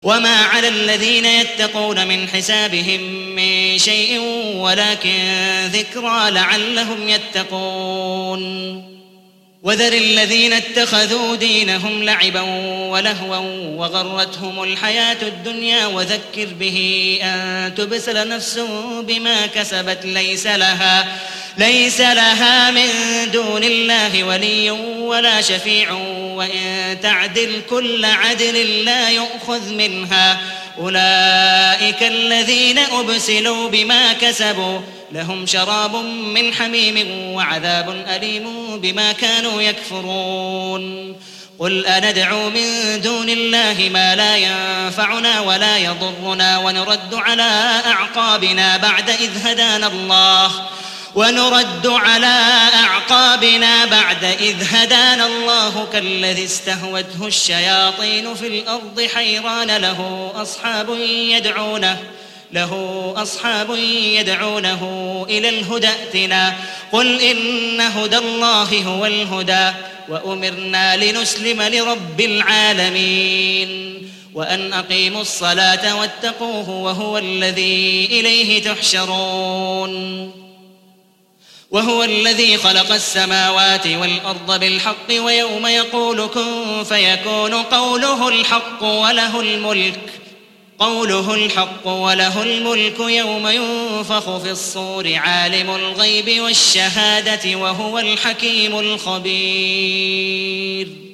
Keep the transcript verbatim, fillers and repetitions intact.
وما على الذين يتقون من حسابهم من شيء ولكن ذكرى لعلهم يتقون وذر الذين اتخذوا دينهم لعبا ولهوا وغرتهم الحياة الدنيا وذكر به أن تبسل نفس بما كسبت ليس لها ليس لها من دون الله ولي ولا شفيع وإن تعدل كل عدل لا يؤخذ منها أولئك الذين أبسلوا بما كسبوا لهم شراب من حميم وعذاب أليم بما كانوا يكفرون قل أندعو من دون الله ما لا ينفعنا ولا يضرنا ونرد على أعقابنا بعد إذ هدانا الله ونرد على أعقابنا بعد إذ هدانا الله كالذي استهوته الشياطين في الأرض حيران له أصحاب يدعونه له أصحاب يدعونه إلى الهدى ائتنا قل إن هدى الله هو الهدى وأمرنا لنسلم لرب العالمين وأن أقيموا الصلاة واتقوه وهو الذي إليه تحشرون وهو الذي خلق السماوات والأرض بالحق ويوم يقول كن فيكون قوله الحق وله الملك قوله الحق وله الملك يوم ينفخ في الصور عالم الغيب والشهادة وهو الحكيم الخبير.